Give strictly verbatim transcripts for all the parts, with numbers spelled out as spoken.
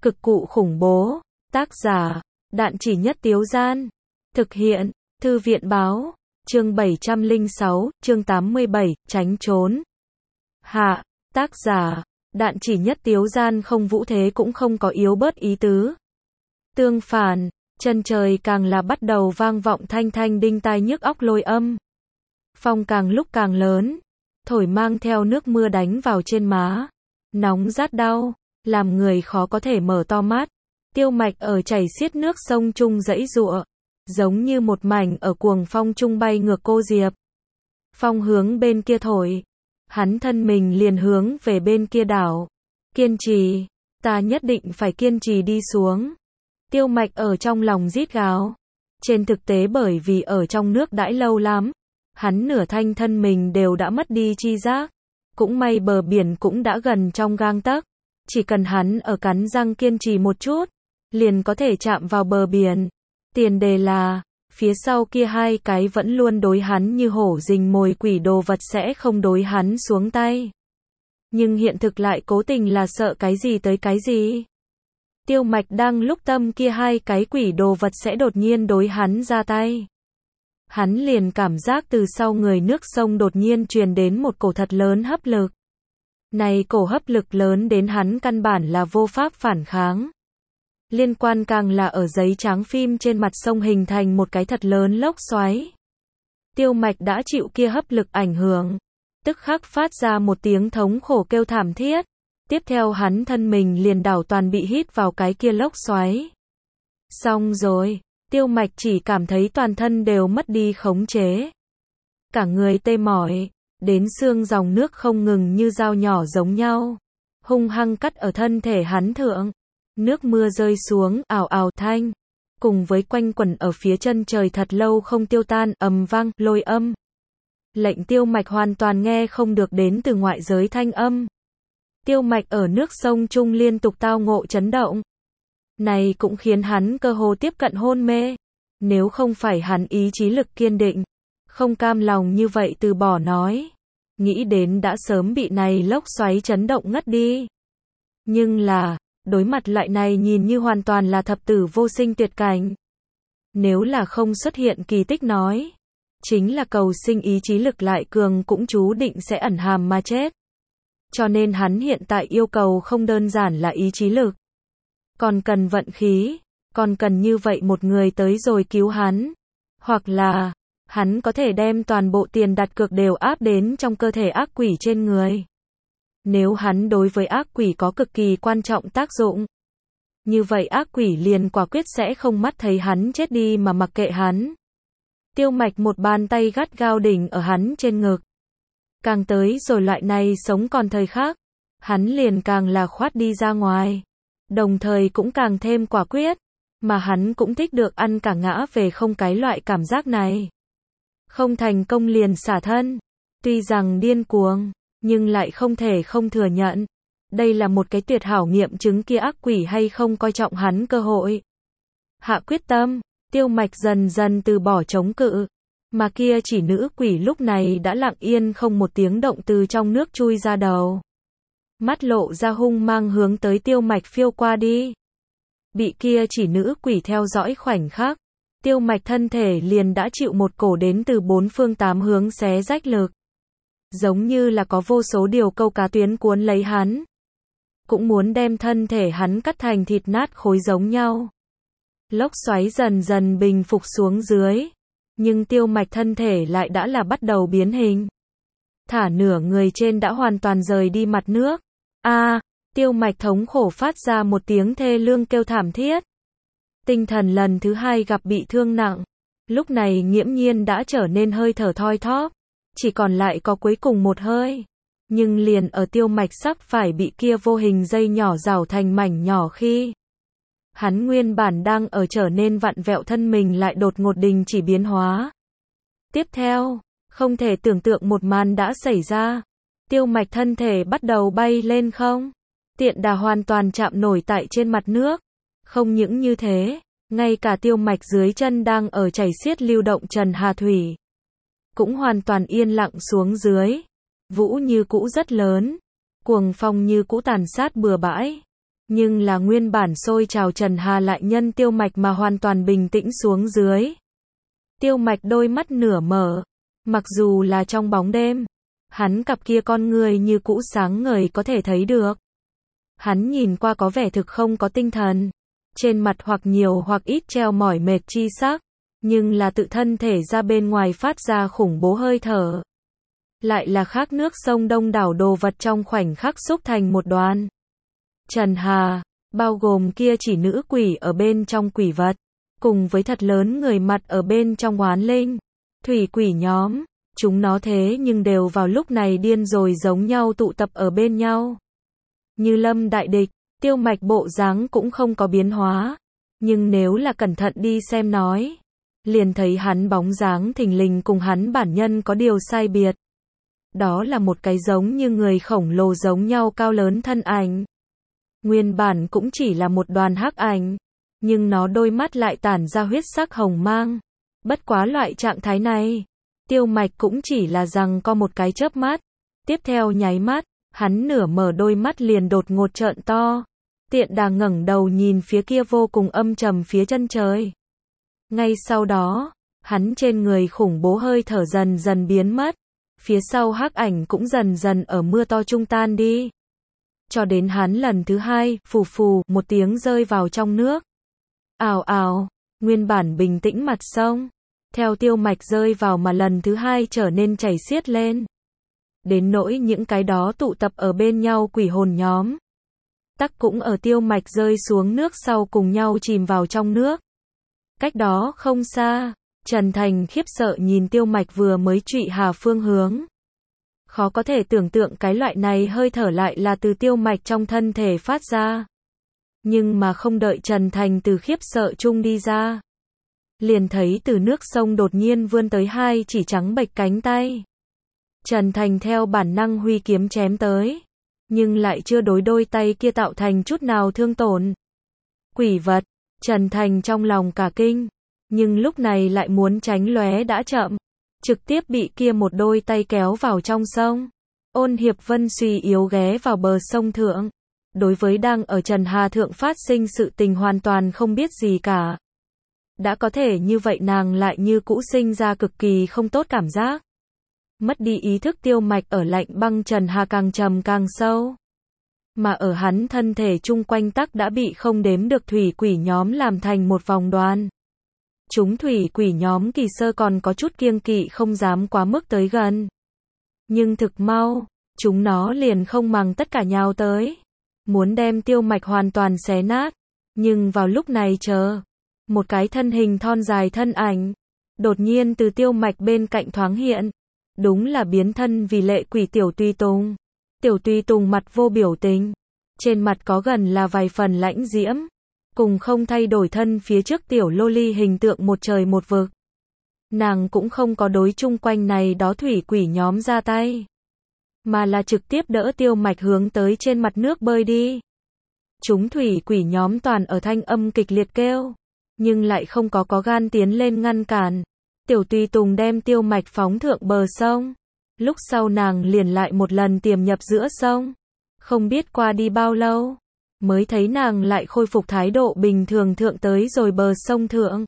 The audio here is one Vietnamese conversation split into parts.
Cực cụ khủng bố. Tác giả, Đạn Chỉ Nhất Tiếu Gian. Thực hiện, Thư viện báo. Chương bảy trăm lẻ sáu, chương tám mươi bảy, tránh trốn. Hạ, tác giả, Đạn Chỉ Nhất Tiếu Gian. Không vũ thế cũng không có yếu bớt ý tứ. Tương phản, chân trời càng là bắt đầu vang vọng thanh thanh đinh tai nhức óc lôi âm. Phong càng lúc càng lớn, thổi mang theo nước mưa đánh vào trên má, nóng rát đau, làm người khó có thể mở to mắt. Tiêu Mạch ở chảy xiết nước sông trung dãy giụa, giống như một mảnh ở cuồng phong trung bay ngược cô Diệp. Phong hướng bên kia thổi, hắn thân mình liền hướng về bên kia đảo. Kiên trì, ta nhất định phải kiên trì đi xuống. Tiêu Mạch ở trong lòng rít gào. Trên thực tế bởi vì ở trong nước đãi lâu lắm, hắn nửa thanh thân mình đều đã mất đi chi giác. Cũng may bờ biển cũng đã gần trong gang tấc, chỉ cần hắn ở cắn răng kiên trì một chút, liền có thể chạm vào bờ biển. Tiền đề là, phía sau kia hai cái vẫn luôn đối hắn như hổ rình mồi quỷ đồ vật sẽ không đối hắn xuống tay. Nhưng hiện thực lại cố tình là sợ cái gì tới cái gì. Tiêu Mạch đang lúc tâm kia hai cái quỷ đồ vật sẽ đột nhiên đối hắn ra tay. Hắn liền cảm giác từ sau người nước sông đột nhiên truyền đến một cổ thật lớn hấp lực. Này cổ hấp lực lớn đến hắn căn bản là vô pháp phản kháng. Liên quan càng là ở giấy trắng phim trên mặt sông hình thành một cái thật lớn lốc xoáy. Tiêu Mạch đã chịu kia hấp lực ảnh hưởng, tức khắc phát ra một tiếng thống khổ kêu thảm thiết. Tiếp theo hắn thân mình liền đảo toàn bị hít vào cái kia lốc xoáy. Xong rồi, Tiêu Mạch chỉ cảm thấy toàn thân đều mất đi khống chế. Cả người tê mỏi, đến xương dòng nước không ngừng như dao nhỏ giống nhau, hung hăng cắt ở thân thể hắn thượng. Nước mưa rơi xuống, ào ào thanh, cùng với quanh quẩn ở phía chân trời thật lâu không tiêu tan, ầm vang, lôi âm. Lệnh Tiêu Mạch hoàn toàn nghe không được đến từ ngoại giới thanh âm. Tiêu Mạch ở nước sông trung liên tục tao ngộ chấn động. Này cũng khiến hắn cơ hồ tiếp cận hôn mê. Nếu không phải hắn ý chí lực kiên định, không cam lòng như vậy từ bỏ nói, nghĩ đến đã sớm bị này lốc xoáy chấn động ngất đi. Nhưng là, đối mặt loại này nhìn như hoàn toàn là thập tử vô sinh tuyệt cảnh. Nếu là không xuất hiện kỳ tích nói, chính là cầu sinh ý chí lực lại cường cũng chú định sẽ ẩn hàm mà chết. Cho nên hắn hiện tại yêu cầu không đơn giản là ý chí lực, còn cần vận khí, còn cần như vậy một người tới rồi cứu hắn. Hoặc là, hắn có thể đem toàn bộ tiền đặt cược đều áp đến trong cơ thể ác quỷ trên người. Nếu hắn đối với ác quỷ có cực kỳ quan trọng tác dụng, như vậy ác quỷ liền quả quyết sẽ không mắt thấy hắn chết đi mà mặc kệ hắn. Tiêu Mạch một bàn tay gắt gao đỉnh ở hắn trên ngực. Càng tới rồi loại này sống còn thời khắc, hắn liền càng là khoát đi ra ngoài. Đồng thời cũng càng thêm quả quyết, mà hắn cũng thích được ăn cả ngã về không cái loại cảm giác này. Không thành công liền xả thân. Tuy rằng điên cuồng, nhưng lại không thể không thừa nhận. Đây là một cái tuyệt hảo nghiệm chứng kia ác quỷ hay không coi trọng hắn cơ hội. Hạ quyết tâm, Tiêu Mạch dần dần từ bỏ chống cự. Mà kia chỉ nữ quỷ lúc này đã lặng yên không một tiếng động từ trong nước chui ra đầu. Mắt lộ ra hung mang hướng tới Tiêu Mạch phiêu qua đi. Bị kia chỉ nữ quỷ theo dõi khoảnh khắc, Tiêu Mạch thân thể liền đã chịu một cổ đến từ bốn phương tám hướng xé rách lực. Giống như là có vô số điều câu cá tuyến cuốn lấy hắn. Cũng muốn đem thân thể hắn cắt thành thịt nát khối giống nhau. Lốc xoáy dần dần bình phục xuống dưới. Nhưng Tiêu Mạch thân thể lại đã là bắt đầu biến hình. Thả nửa người trên đã hoàn toàn rời đi mặt nước. A, à, Tiêu Mạch thống khổ phát ra một tiếng thê lương kêu thảm thiết. Tinh thần lần thứ hai gặp bị thương nặng. Lúc này nghiễm nhiên đã trở nên hơi thở thoi thóp. Chỉ còn lại có cuối cùng một hơi. Nhưng liền ở Tiêu Mạch sắp phải bị kia vô hình dây nhỏ rào thành mảnh nhỏ khi hắn nguyên bản đang ở trở nên vặn vẹo thân mình lại đột ngột đình chỉ biến hóa. Tiếp theo, không thể tưởng tượng một màn đã xảy ra. Tiêu Mạch thân thể bắt đầu bay lên không. Tiện đà hoàn toàn chạm nổi tại trên mặt nước. Không những như thế, ngay cả Tiêu Mạch dưới chân đang ở chảy xiết lưu động Trần Hà Thủy cũng hoàn toàn yên lặng xuống dưới. Vũ như cũ rất lớn, cuồng phong như cũ tàn sát bừa bãi. Nhưng là nguyên bản sôi trào Trần Hà lại nhân Tiêu Mạch mà hoàn toàn bình tĩnh xuống dưới. Tiêu Mạch đôi mắt nửa mở, mặc dù là trong bóng đêm, hắn cặp kia con người như cũ sáng ngời có thể thấy được. Hắn nhìn qua có vẻ thực không có tinh thần, trên mặt hoặc nhiều hoặc ít treo mỏi mệt chi sắc, nhưng là tự thân thể ra bên ngoài phát ra khủng bố hơi thở. Lại là khác nước sông đông đảo đồ vật trong khoảnh khắc xúc thành một đoàn. Trần Hà, bao gồm kia chỉ nữ quỷ ở bên trong quỷ vật, cùng với thật lớn người mặt ở bên trong oán linh, thủy quỷ nhóm, chúng nó thế nhưng đều vào lúc này điên rồi giống nhau tụ tập ở bên nhau. Như lâm đại địch, Tiêu Mạch bộ dáng cũng không có biến hóa, nhưng nếu là cẩn thận đi xem nói, liền thấy hắn bóng dáng thình lình cùng hắn bản nhân có điều sai biệt. Đó là một cái giống như người khổng lồ giống nhau cao lớn thân ảnh. Nguyên bản cũng chỉ là một đoàn hắc ảnh, nhưng nó đôi mắt lại tản ra huyết sắc hồng mang. Bất quá loại trạng thái này, Tiêu Mạch cũng chỉ là rằng có một cái chớp mắt. Tiếp theo nháy mắt, hắn nửa mở đôi mắt liền đột ngột trợn to. Tiện đà ngẩng đầu nhìn phía kia vô cùng âm trầm phía chân trời. Ngay sau đó, hắn trên người khủng bố hơi thở dần dần biến mất. Phía sau hắc ảnh cũng dần dần ở mưa to trung tan đi. Cho đến hắn lần thứ hai, phù phù, một tiếng rơi vào trong nước. Ào ào, nguyên bản bình tĩnh mặt sông, theo Tiêu Mạch rơi vào mà lần thứ hai trở nên chảy xiết lên. Đến nỗi những cái đó tụ tập ở bên nhau quỷ hồn nhóm. Tắc cũng ở Tiêu Mạch rơi xuống nước sau cùng nhau chìm vào trong nước. Cách đó không xa, Trần Thành khiếp sợ nhìn Tiêu Mạch vừa mới trụy hà phương hướng. Khó có thể tưởng tượng cái loại này hơi thở lại là từ Tiêu Mạch trong thân thể phát ra. Nhưng mà không đợi Trần Thành từ khiếp sợ chung đi ra, liền thấy từ nước sông đột nhiên vươn tới hai chỉ trắng bệch cánh tay. Trần Thành theo bản năng huy kiếm chém tới, nhưng lại chưa đối đôi tay kia tạo thành chút nào thương tổn. Quỷ vật, Trần Thành trong lòng cả kinh, nhưng lúc này lại muốn tránh lóe đã chậm, trực tiếp bị kia một đôi tay kéo vào trong sông. Ôn Hiệp Vân suy yếu ghé vào bờ sông thượng, đối với đang ở Trần Hà thượng phát sinh sự tình hoàn toàn không biết gì cả. Đã có thể như vậy nàng lại như cũ sinh ra cực kỳ không tốt cảm giác. Mất đi ý thức Tiêu Mạch ở lạnh băng Trần Hà càng trầm càng sâu. Mà ở hắn thân thể chung quanh tắc đã bị không đếm được thủy quỷ nhóm làm thành một vòng đoàn. Chúng thủy quỷ nhóm kỳ sơ còn có chút kiêng kỵ không dám quá mức tới gần. Nhưng thực mau, chúng nó liền không màng tất cả nhào tới. Muốn đem Tiêu Mạch hoàn toàn xé nát. Nhưng vào lúc này chờ, một cái thân hình thon dài thân ảnh, đột nhiên từ Tiêu Mạch bên cạnh thoáng hiện. Đúng là biến thân vì lệ quỷ Tiểu Tùy Tùng. Tiểu Tùy Tùng mặt vô biểu tình, trên mặt có gần là vài phần lãnh diễm, cùng không thay đổi thân phía trước tiểu lô ly hình tượng một trời một vực. Nàng cũng không có đối chung quanh này đó thủy quỷ nhóm ra tay, mà là trực tiếp đỡ Tiêu Mạch hướng tới trên mặt nước bơi đi. Chúng thủy quỷ nhóm toàn ở thanh âm kịch liệt kêu, nhưng lại không có có gan tiến lên ngăn cản. Tiểu Tùy Tùng đem Tiêu Mạch phóng thượng bờ sông. Lúc sau nàng liền lại một lần tiềm nhập giữa sông. Không biết qua đi bao lâu, mới thấy nàng lại khôi phục thái độ bình thường thượng tới rồi bờ sông thượng.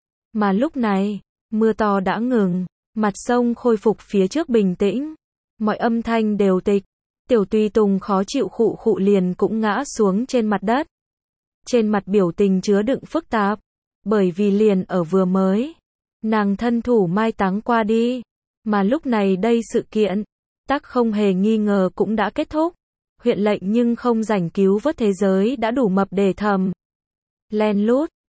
Mà lúc này, mưa to đã ngừng, mặt sông khôi phục phía trước bình tĩnh. Mọi âm thanh đều tịch. Tiểu Tùy Tùng khó chịu khụ khụ liền cũng ngã xuống trên mặt đất. Trên mặt biểu tình chứa đựng phức tạp, bởi vì liền ở vừa mới, nàng thân thủ mai táng qua đi, mà lúc này đây sự kiện, tắc không hề nghi ngờ cũng đã kết thúc. Huyện lệnh nhưng không rảnh cứu vớt thế giới đã đủ mập để thầm. Len lút,